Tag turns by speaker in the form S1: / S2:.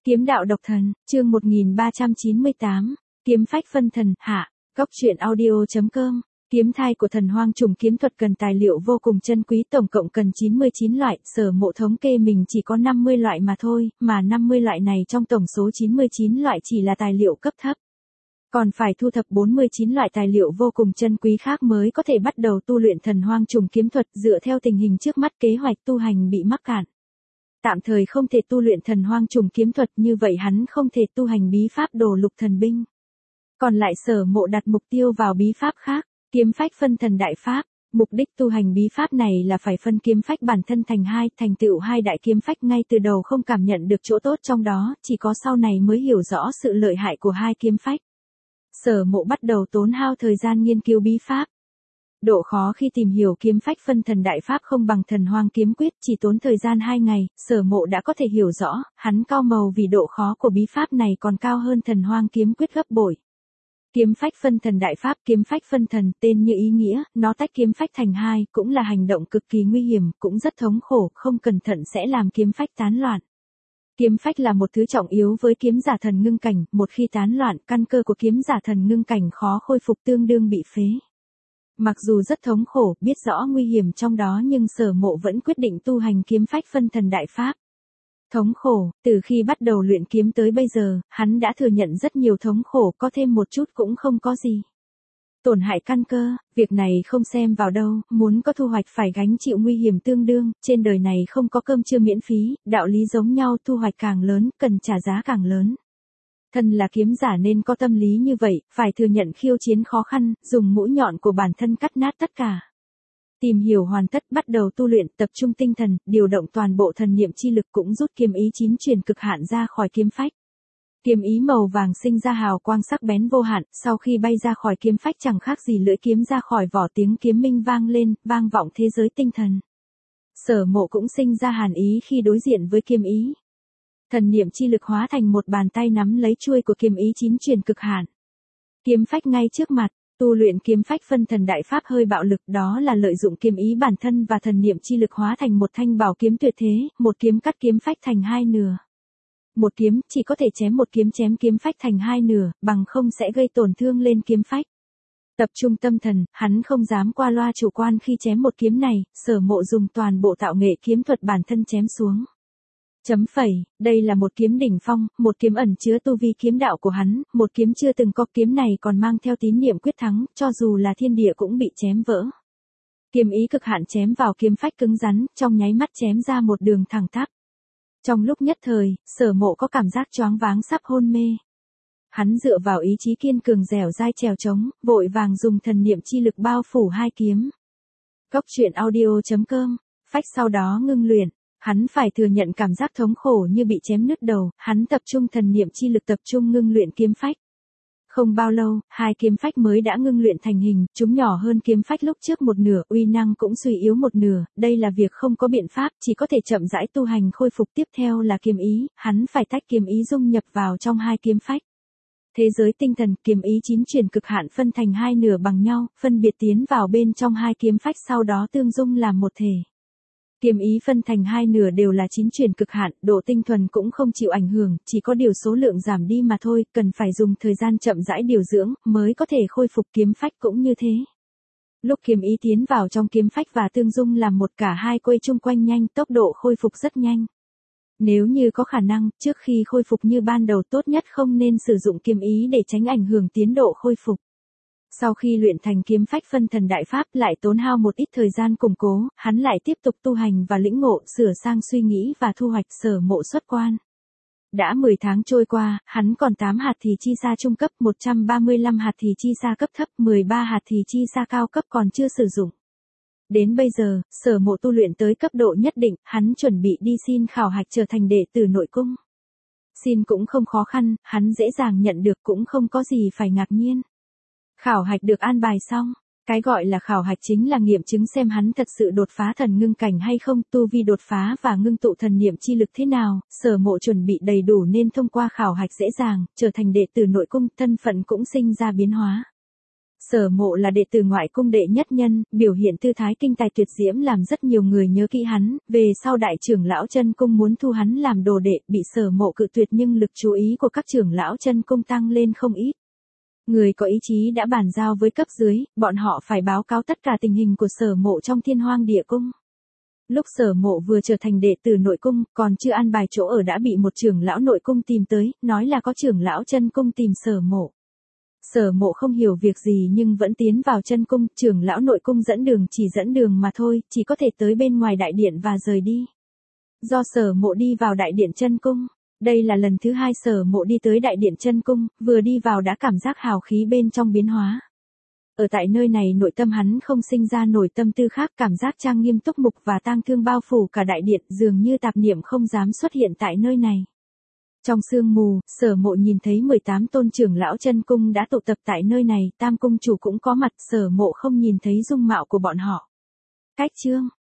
S1: Kiếm đạo độc thần, chương 1398, kiếm phách phân thần, hạ, góc truyện audio.com. Kiếm thai của thần hoang trùng kiếm thuật cần tài liệu vô cùng chân quý, tổng cộng cần 99 loại, Sở Mộ thống kê mình chỉ có 50 loại mà thôi, mà 50 loại này trong tổng số 99 loại chỉ là tài liệu cấp thấp. Còn phải thu thập 49 loại tài liệu vô cùng chân quý khác mới có thể bắt đầu tu luyện thần hoang trùng kiếm thuật. Dựa theo tình hình trước mắt, kế hoạch tu hành bị mắc cạn. Tạm thời không thể tu luyện thần hoang trùng kiếm thuật, như vậy hắn không thể tu hành bí pháp đồ lục thần binh. Còn lại Sở Mộ đặt mục tiêu vào bí pháp khác, kiếm phách phân thần đại pháp. Mục đích tu hành bí pháp này là phải phân kiếm phách bản thân thành hai, thành tựu hai đại kiếm phách. Ngay từ đầu không cảm nhận được chỗ tốt trong đó, chỉ có sau này mới hiểu rõ sự lợi hại của hai kiếm phách. Sở Mộ bắt đầu tốn hao thời gian nghiên cứu bí pháp. Độ khó khi tìm hiểu kiếm phách phân thần đại pháp không bằng thần hoang kiếm quyết, chỉ tốn thời gian 2 ngày, Sở Mộ đã có thể hiểu rõ, hắn cao màu vì độ khó của bí pháp này còn cao hơn thần hoang kiếm quyết gấp bội. Kiếm phách phân thần đại pháp, kiếm phách phân thần, tên như ý nghĩa, nó tách kiếm phách thành hai, cũng là hành động cực kỳ nguy hiểm, cũng rất thống khổ, không cẩn thận sẽ làm kiếm phách tán loạn. Kiếm phách là một thứ trọng yếu với kiếm giả thần ngưng cảnh, một khi tán loạn, căn cơ của kiếm giả thần ngưng cảnh khó khôi phục, tương đương bị phế. Mặc dù rất thống khổ, biết rõ nguy hiểm trong đó nhưng Sở Mộ vẫn quyết định tu hành kiếm phách phân thần đại pháp. Thống khổ, từ khi bắt đầu luyện kiếm tới bây giờ, hắn đã thừa nhận rất nhiều thống khổ, có thêm một chút cũng không có gì. Tổn hại căn cơ, việc này không xem vào đâu, muốn có thu hoạch phải gánh chịu nguy hiểm tương đương, trên đời này không có cơm trưa miễn phí, đạo lý giống nhau, thu hoạch càng lớn, cần trả giá càng lớn. Thân là kiếm giả nên có tâm lý như vậy, phải thừa nhận khiêu chiến khó khăn, dùng mũi nhọn của bản thân cắt nát tất cả. Tìm hiểu hoàn tất, bắt đầu tu luyện, tập trung tinh thần, điều động toàn bộ thần niệm chi lực, cũng rút kiếm ý chín truyền cực hạn ra khỏi kiếm phách. Kiếm ý màu vàng sinh ra hào quang sắc bén vô hạn, sau khi bay ra khỏi kiếm phách chẳng khác gì lưỡi kiếm ra khỏi vỏ, tiếng kiếm minh vang lên, vang vọng thế giới tinh thần. Sở Mộ cũng sinh ra hàn ý khi đối diện với kiếm ý. Thần niệm chi lực hóa thành một bàn tay nắm lấy chuôi của kiếm ý chín truyền cực hạn. Kiếm phách ngay trước mặt, tu luyện kiếm phách phân thần đại pháp hơi bạo lực, đó là lợi dụng kiếm ý bản thân và thần niệm chi lực hóa thành một thanh bảo kiếm tuyệt thế, một kiếm cắt kiếm phách thành hai nửa. Một kiếm chỉ có thể chém một kiếm, chém kiếm phách thành hai nửa, bằng không sẽ gây tổn thương lên kiếm phách. Tập trung tâm thần, hắn không dám qua loa chủ quan khi chém một kiếm này, Sở Mộ dùng toàn bộ tạo nghệ kiếm thuật bản thân chém xuống. Chấm phẩy, đây là một kiếm đỉnh phong, một kiếm ẩn chứa tu vi kiếm đạo của hắn, một kiếm chưa từng có, kiếm này còn mang theo tín niệm quyết thắng, cho dù là thiên địa cũng bị chém vỡ. Kiếm ý cực hạn chém vào kiếm phách cứng rắn, trong nháy mắt chém ra một đường thẳng tắp. Trong lúc nhất thời, Sở Mộ có cảm giác choáng váng sắp hôn mê. Hắn dựa vào ý chí kiên cường dẻo dai trèo trống, vội vàng dùng thần niệm chi lực bao phủ hai kiếm. Góc truyện audio.com, phách sau đó ngưng luyện. Hắn phải thừa nhận cảm giác thống khổ như bị chém nứt đầu, hắn tập trung thần niệm chi lực, tập trung ngưng luyện kiếm phách. Không bao lâu, hai kiếm phách mới đã ngưng luyện thành hình, chúng nhỏ hơn kiếm phách lúc trước một nửa, uy năng cũng suy yếu một nửa, đây là việc không có biện pháp, chỉ có thể chậm rãi tu hành khôi phục. Tiếp theo là kiếm ý, hắn phải tách kiếm ý dung nhập vào trong hai kiếm phách. Thế giới tinh thần, kiếm ý chín truyền cực hạn phân thành hai nửa bằng nhau, phân biệt tiến vào bên trong hai kiếm phách, sau đó tương dung làm một thể. Kiếm ý phân thành hai nửa đều là chín truyền cực hạn, độ tinh thuần cũng không chịu ảnh hưởng, chỉ có điều số lượng giảm đi mà thôi, cần phải dùng thời gian chậm rãi điều dưỡng, mới có thể khôi phục. Kiếm phách cũng như thế. Lúc kiếm ý tiến vào trong kiếm phách và tương dung làm một, cả hai quay chung quanh nhanh, tốc độ khôi phục rất nhanh. Nếu như có khả năng, trước khi khôi phục như ban đầu tốt nhất không nên sử dụng kiếm ý để tránh ảnh hưởng tiến độ khôi phục. Sau khi luyện thành kiếm phách phân thần đại pháp, lại tốn hao một ít thời gian củng cố, hắn lại tiếp tục tu hành và lĩnh ngộ, sửa sang suy nghĩ và thu hoạch. Sở Mộ xuất quan. Đã 10 tháng trôi qua, hắn còn 8 hạt thì chi sa trung cấp, 135 hạt thì chi sa cấp thấp, 13 hạt thì chi sa cao cấp còn chưa sử dụng. Đến bây giờ, Sở Mộ tu luyện tới cấp độ nhất định, hắn chuẩn bị đi xin khảo hạch trở thành đệ tử nội cung. Xin cũng không khó khăn, hắn dễ dàng nhận được, cũng không có gì phải ngạc nhiên. Khảo hạch được an bài xong, cái gọi là khảo hạch chính là nghiệm chứng xem hắn thật sự đột phá thần ngưng cảnh hay không, tu vi đột phá và ngưng tụ thần niệm chi lực thế nào. Sở Mộ chuẩn bị đầy đủ nên thông qua khảo hạch dễ dàng, trở thành đệ tử nội cung, thân phận cũng sinh ra biến hóa. Sở Mộ là đệ tử ngoại cung đệ nhất nhân, biểu hiện tư thái kinh tài tuyệt diễm làm rất nhiều người nhớ kỹ hắn, về sau đại trưởng lão chân cung muốn thu hắn làm đồ đệ, bị Sở Mộ cự tuyệt nhưng lực chú ý của các trưởng lão chân cung tăng lên không ít. Người có ý chí đã bàn giao với cấp dưới, bọn họ phải báo cáo tất cả tình hình của Sở Mộ trong Thiên Hoang Địa Cung. Lúc Sở Mộ vừa trở thành đệ tử nội cung, còn chưa an bài chỗ ở đã bị một trưởng lão nội cung tìm tới, nói là có trưởng lão chân cung tìm Sở Mộ. Sở Mộ không hiểu việc gì nhưng vẫn tiến vào chân cung, trưởng lão nội cung dẫn đường chỉ dẫn đường mà thôi, chỉ có thể tới bên ngoài đại điện và rời đi. Do Sở Mộ đi vào đại điện chân cung, đây là lần thứ 2 Sở Mộ đi tới đại điện chân cung, vừa đi vào đã cảm giác hào khí bên trong biến hóa. Ở tại nơi này nội tâm hắn không sinh ra nổi tâm tư khác, cảm giác trang nghiêm túc mục và tang thương bao phủ cả đại điện, dường như tạp niệm không dám xuất hiện tại nơi này. Trong sương mù, Sở Mộ nhìn thấy 18 tôn trưởng lão chân cung đã tụ tập tại nơi này, tam cung chủ cũng có mặt, Sở Mộ không nhìn thấy dung mạo của bọn họ. Cách chương